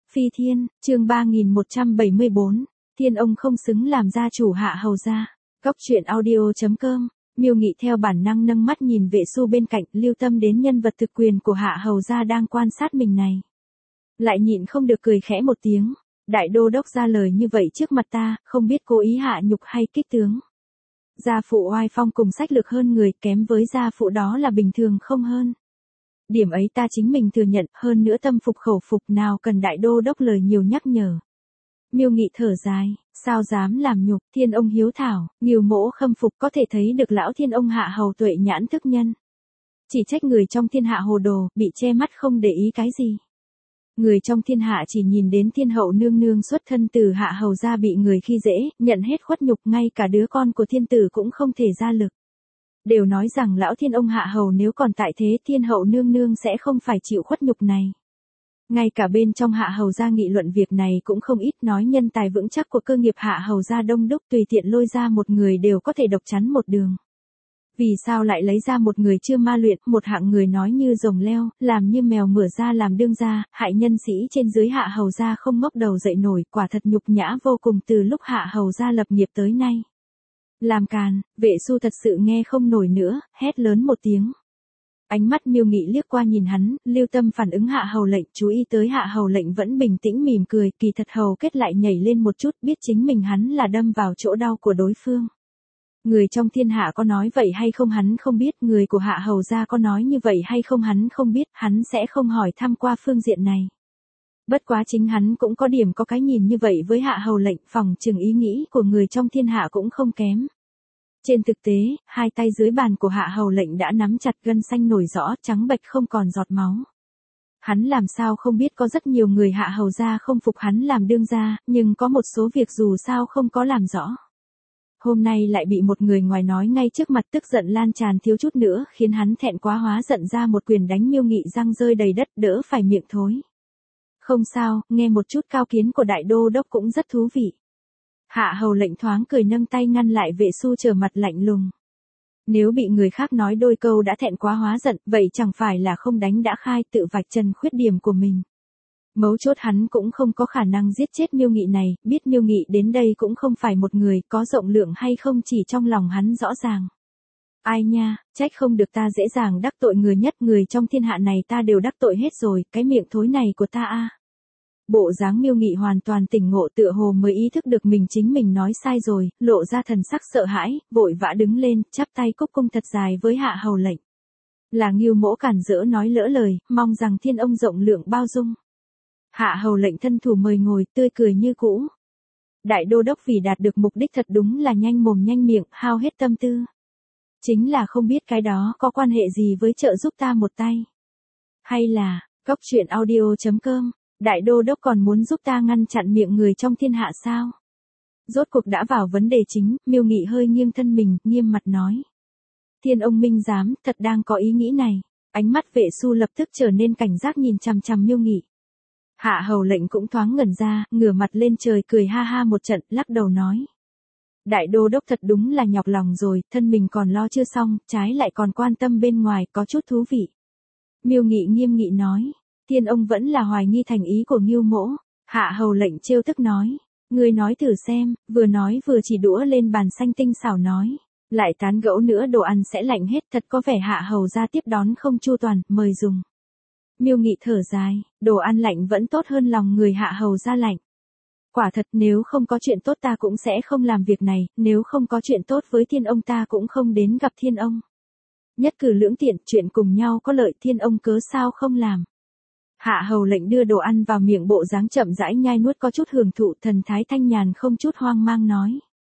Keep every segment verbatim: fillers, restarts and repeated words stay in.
Phi Thiên, chương ba nghìn một trăm bảy mươi bốn, Thiên ông không xứng làm gia chủ Hạ Hầu gia. Góc truyện audio chấm com. Miêu Nghị theo bản năng nâng mắt nhìn Vệ Xu bên cạnh, lưu tâm đến nhân vật thực quyền của Hạ Hầu gia đang quan sát mình này. Lại nhịn không được cười khẽ một tiếng, đại đô đốc ra lời như vậy trước mặt ta, không biết cố ý hạ nhục hay kích tướng. Gia phụ oai phong cùng sách lược hơn người, kém với gia phụ đó là bình thường không hơn. Điểm ấy ta chính mình thừa nhận, hơn nữa tâm phục khẩu phục, nào cần đại đô đốc lời nhiều nhắc nhở. Miêu Nghị thở dài, sao dám làm nhục, Thiên ông hiếu thảo, Ngưu Mỗ khâm phục, có thể thấy được lão Thiên ông Hạ Hầu tuệ nhãn thức nhân. Chỉ trách người trong thiên hạ hồ đồ, bị che mắt không để ý cái gì. Người trong thiên hạ chỉ nhìn đến thiên hậu nương nương xuất thân từ Hạ Hầu gia bị người khi dễ, nhận hết khuất nhục, ngay cả đứa con của thiên tử cũng không thể ra lực. Đều nói rằng lão Thiên ông Hạ Hầu nếu còn tại thế, thiên hậu nương nương sẽ không phải chịu khuất nhục này. Ngay cả bên trong Hạ Hầu gia nghị luận việc này cũng không ít, nói nhân tài vững chắc của cơ nghiệp Hạ Hầu gia đông đúc, tùy tiện lôi ra một người đều có thể độc chắn một đường. Vì sao lại lấy ra một người chưa ma luyện, một hạng người nói như rồng leo, làm như mèo mửa ra làm đương gia, hại nhân sĩ trên dưới Hạ Hầu gia không ngóc đầu dậy nổi, quả thật nhục nhã vô cùng từ lúc Hạ Hầu gia lập nghiệp tới nay. Làm càn, Vệ Xu thật sự nghe không nổi nữa, hét lớn một tiếng. Ánh mắt Miêu Nghị liếc qua nhìn hắn, lưu tâm phản ứng Hạ Hầu lệnh, chú ý tới Hạ Hầu lệnh vẫn bình tĩnh mỉm cười, kỳ thật Hầu kết lại nhảy lên một chút, biết chính mình hắn là đâm vào chỗ đau của đối phương. Người trong thiên hạ có nói vậy hay không hắn không biết, người của Hạ Hầu gia có nói như vậy hay không hắn không biết, hắn sẽ không hỏi thăm qua phương diện này. Bất quá chính hắn cũng có điểm có cái nhìn như vậy với Hạ Hầu lệnh, phòng chừng ý nghĩ của người trong thiên hạ cũng không kém. Trên thực tế, hai tay dưới bàn của Hạ Hầu lệnh đã nắm chặt, gân xanh nổi rõ, trắng bệch không còn giọt máu. Hắn làm sao không biết có rất nhiều người Hạ Hầu gia không phục hắn làm đương gia, nhưng có một số việc dù sao không có làm rõ. Hôm nay lại bị một người ngoài nói ngay trước mặt, tức giận lan tràn thiếu chút nữa khiến hắn thẹn quá hóa giận ra một quyền đánh Miêu Nghị răng rơi đầy đất, đỡ phải miệng thối. Không sao, nghe một chút cao kiến của đại đô đốc cũng rất thú vị. Hạ Hầu lệnh thoáng cười nâng tay ngăn lại Vệ Xu trở mặt lạnh lùng. Nếu bị người khác nói đôi câu đã thẹn quá hóa giận, vậy chẳng phải là không đánh đã khai, tự vạch trần khuyết điểm của mình. Mấu chốt hắn cũng không có khả năng giết chết Miêu Nghị này, biết Miêu Nghị đến đây cũng không phải một người, có rộng lượng hay không chỉ trong lòng hắn rõ ràng. Ai nha, trách không được ta dễ dàng đắc tội người nhất, người trong thiên hạ này ta đều đắc tội hết rồi, cái miệng thối này của ta a. Bộ dáng Miêu Nghị hoàn toàn tỉnh ngộ, tựa hồ mới ý thức được mình chính mình nói sai rồi, lộ ra thần sắc sợ hãi, vội vã đứng lên, chắp tay cúc cung thật dài với Hạ Hầu lệnh. Là Ngưu Mỗ cản rỡ nói lỡ lời, mong rằng Thiên ông rộng lượng bao dung. Hạ Hầu lệnh thân thủ mời ngồi, tươi cười như cũ. Đại đô đốc vì đạt được mục đích thật đúng là nhanh mồm nhanh miệng, hao hết tâm tư. Chính là không biết cái đó có quan hệ gì với trợ giúp ta một tay. Hay là, góc truyện audio chấm com, đại đô đốc còn muốn giúp ta ngăn chặn miệng người trong thiên hạ sao? Rốt cuộc đã vào vấn đề chính, Miêu Nghị hơi nghiêng thân mình, nghiêm mặt nói. Thiên ông minh giám, thật đang có ý nghĩ này. Ánh mắt Vệ Xu lập tức trở nên cảnh giác nhìn chằm chằm Miêu Nghị. Hạ Hầu lệnh cũng thoáng ngẩn ra, ngửa mặt lên trời cười ha ha một trận, lắc đầu nói. Đại đô đốc thật đúng là nhọc lòng rồi, thân mình còn lo chưa xong, trái lại còn quan tâm bên ngoài, có chút thú vị. Miêu Nghị nghiêm nghị nói. Thiên ông vẫn là hoài nghi thành ý của Ngưu Mỗ. Hạ Hầu lệnh trêu tức nói. Ngươi nói thử xem, vừa nói vừa chỉ đũa lên bàn xanh tinh xảo nói. Lại tán gẫu nữa đồ ăn sẽ lạnh hết, thật có vẻ Hạ Hầu ra tiếp đón không chu toàn, mời dùng. Miêu Nghị thở dài, đồ ăn lạnh vẫn tốt hơn lòng người Hạ Hầu ra lạnh. Quả thật, nếu không có chuyện tốt ta cũng sẽ không làm việc này, nếu không có chuyện tốt với Thiên ông ta cũng không đến gặp Thiên ông. Nhất cử lưỡng tiện, chuyện cùng nhau có lợi, Thiên ông cớ sao không làm. Hạ Hầu lệnh đưa đồ ăn vào miệng, bộ dáng chậm rãi nhai nuốt có chút hưởng thụ, thần thái thanh nhàn không chút hoang mang nói.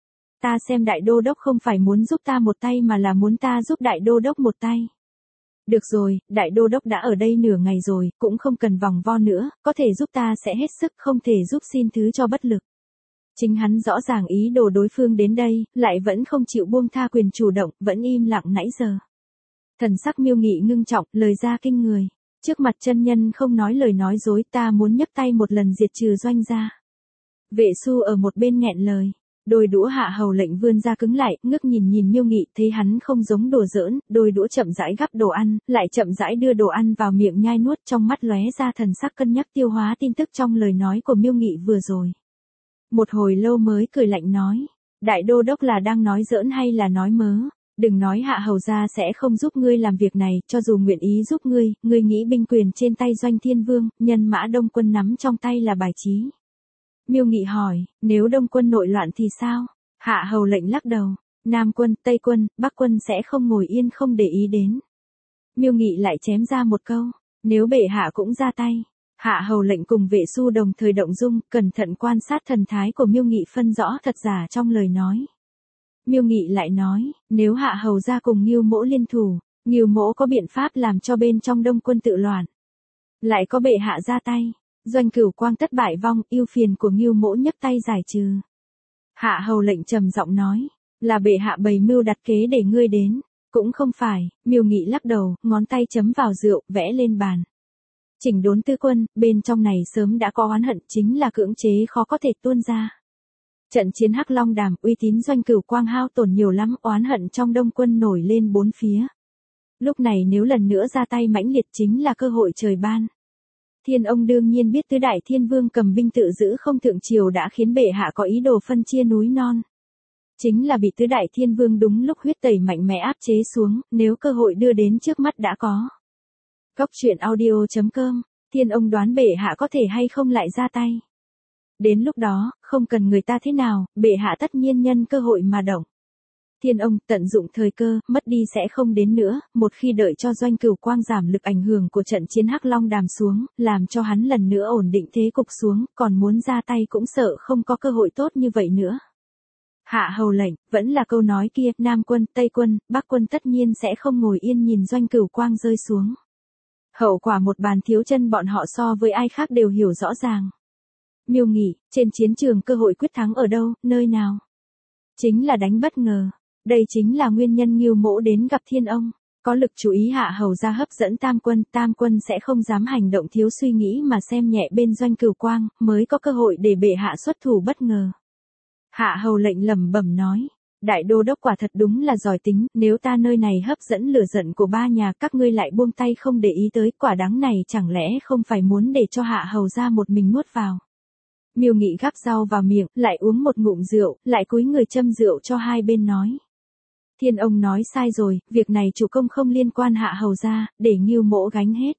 Ta xem đại đô đốc không phải muốn giúp ta một tay mà là muốn ta giúp đại đô đốc một tay. Được rồi, đại đô đốc đã ở đây nửa ngày rồi, cũng không cần vòng vo nữa, có thể giúp ta sẽ hết sức, không thể giúp xin thứ cho bất lực. Chính hắn rõ ràng ý đồ đối phương đến đây, lại vẫn không chịu buông tha quyền chủ động, vẫn im lặng nãy giờ. Thần sắc Miêu Nghị ngưng trọng, lời ra kinh người. Trước mặt chân nhân không nói lời nói dối, ta muốn nhấc tay một lần diệt trừ Doanh gia. Vệ Xu ở một bên nghẹn lời. Đôi đũa hạ hầu lệnh vươn ra cứng lại, ngước nhìn nhìn Miêu Nghị, thấy hắn không giống đùa giỡn, đôi đũa chậm rãi gắp đồ ăn, lại chậm rãi đưa đồ ăn vào miệng nhai nuốt, trong mắt lóe ra thần sắc cân nhắc tiêu hóa tin tức trong lời nói của Miêu Nghị vừa rồi. Một hồi lâu mới cười lạnh nói, đại đô đốc là đang nói giỡn hay là nói mớ? Đừng nói hạ hầu gia sẽ không giúp ngươi làm việc này, cho dù nguyện ý giúp ngươi, ngươi nghĩ binh quyền trên tay Doanh Thiên Vương, nhân mã Đông quân nắm trong tay là bài trí. Miêu Nghị hỏi, nếu Đông quân nội loạn thì sao? Hạ hầu lệnh lắc đầu, Nam quân, Tây quân, Bắc quân sẽ không ngồi yên không để ý đến. Miêu Nghị lại chém ra một câu, nếu bệ hạ cũng ra tay. Hạ hầu lệnh cùng vệ su đồng thời động dung, cẩn thận quan sát thần thái của Miêu Nghị phân rõ thật giả trong lời nói. Miêu Nghị lại nói, nếu hạ hầu ra cùng Ngưu Mỗ liên thủ, Ngưu Mỗ có biện pháp làm cho bên trong Đông quân tự loạn. Lại có bệ hạ ra tay, Doanh Cửu Quang tất bại vong, ưu phiền của Ngưu Mỗ nhấc tay giải trừ. Hạ hầu lệnh trầm giọng nói, là bệ hạ bày mưu đặt kế để ngươi đến, cũng không phải. Miêu Nghị lắc đầu, ngón tay chấm vào rượu, vẽ lên bàn. Chỉnh đốn tư quân, bên trong này sớm đã có oán hận, chính là cưỡng chế khó có thể tuôn ra. Trận chiến Hắc Long Đàm, uy tín Doanh Cửu Quang hao tổn nhiều lắm, oán hận trong Đông quân nổi lên bốn phía. Lúc này nếu lần nữa ra tay mãnh liệt chính là cơ hội trời ban. Thiên ông đương nhiên biết tứ đại thiên vương cầm binh tự giữ không thượng triều đã khiến bệ hạ có ý đồ phân chia núi non. Chính là bị tứ đại thiên vương đúng lúc huyết tẩy mạnh mẽ áp chế xuống, nếu cơ hội đưa đến trước mắt đã có. Cốc truyện audio chấm com, thiên ông đoán bệ hạ có thể hay không lại ra tay. Đến lúc đó, không cần người ta thế nào, bệ hạ tất nhiên nhân cơ hội mà động. Thiên ông tận dụng thời cơ, mất đi sẽ không đến nữa, một khi đợi cho Doanh Cửu Quang giảm lực ảnh hưởng của trận chiến Hắc Long Đàm xuống, làm cho hắn lần nữa ổn định thế cục xuống, còn muốn ra tay cũng sợ không có cơ hội tốt như vậy nữa. Hạ hầu lệnh, vẫn là câu nói kia, Nam quân, Tây quân, Bắc quân tất nhiên sẽ không ngồi yên nhìn Doanh Cửu Quang rơi xuống. Hậu quả một bàn thiếu chân bọn họ so với ai khác đều hiểu rõ ràng. Miêu Nghị, trên chiến trường cơ hội quyết thắng ở đâu, nơi nào? Chính là đánh bất ngờ. Đây chính là nguyên nhân Ngưu Mỗ đến gặp thiên ông. Có lực chú ý hạ hầu ra hấp dẫn tam quân, tam quân sẽ không dám hành động thiếu suy nghĩ mà xem nhẹ bên Doanh Cửu Quang, mới có cơ hội để bệ hạ xuất thủ bất ngờ. Hạ hầu lệnh lẩm bẩm nói, đại đô đốc quả thật đúng là giỏi tính, nếu ta nơi này hấp dẫn lửa giận của ba nhà các ngươi lại buông tay không để ý tới, quả đáng này chẳng lẽ không phải muốn để cho hạ hầu ra một mình nuốt vào. Miêu Nghị gắp rau vào miệng, lại uống một ngụm rượu, lại cúi người châm rượu cho hai bên nói. Thiên ông nói sai rồi, việc này chủ công không liên quan hạ hầu ra, để Ngưu Mỗ gánh hết.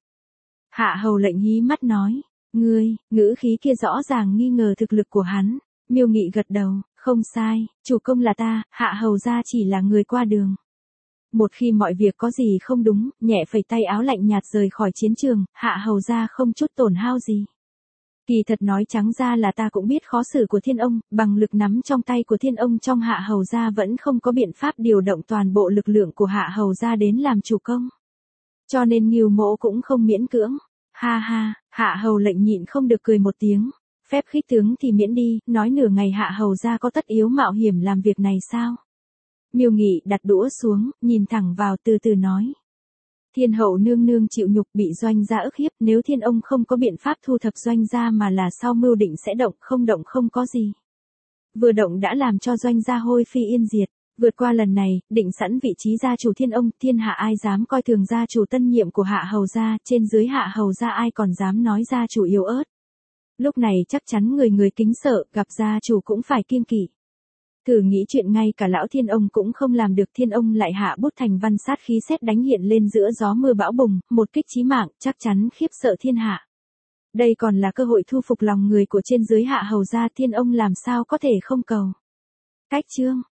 Hạ hầu lệnh hí mắt nói, ngươi, ngữ khí kia rõ ràng nghi ngờ thực lực của hắn. Miêu Nghị gật đầu, không sai, chủ công là ta, hạ hầu ra chỉ là người qua đường. Một khi mọi việc có gì không đúng, nhẹ phẩy tay áo lạnh nhạt rời khỏi chiến trường, hạ hầu ra không chút tổn hao gì. Kỳ thật nói trắng ra là ta cũng biết khó xử của thiên ông, bằng lực nắm trong tay của thiên ông trong hạ hầu gia vẫn không có biện pháp điều động toàn bộ lực lượng của hạ hầu gia đến làm chủ công. Cho nên Ngưu Mỗ cũng không miễn cưỡng. Ha ha, hạ hầu lệnh nhịn không được cười một tiếng. Phép khích tướng thì miễn đi, nói nửa ngày hạ hầu gia có tất yếu mạo hiểm làm việc này sao? Miêu Nghị đặt đũa xuống, nhìn thẳng vào từ từ nói. Thiên hậu nương nương chịu nhục bị Doanh gia ức hiếp, nếu thiên ông không có biện pháp thu thập Doanh gia mà là sau mưu định sẽ động, không động không có gì. Vừa động đã làm cho Doanh gia hôi phi yên diệt, vượt qua lần này, định sẵn vị trí gia chủ thiên ông, thiên hạ ai dám coi thường gia chủ tân nhiệm của hạ hầu gia, trên dưới hạ hầu gia ai còn dám nói gia chủ yếu ớt. Lúc này chắc chắn người người kính sợ, gặp gia chủ cũng phải kiêng kỵ. Thử nghĩ chuyện ngay cả lão thiên ông cũng không làm được, thiên ông lại hạ bút thành văn, sát khí sét đánh hiện lên giữa gió mưa bão bùng, một kích chí mạng, chắc chắn khiếp sợ thiên hạ. Đây còn là cơ hội thu phục lòng người của trên dưới hạ hầu gia, thiên ông làm sao có thể không cầu. Cách chương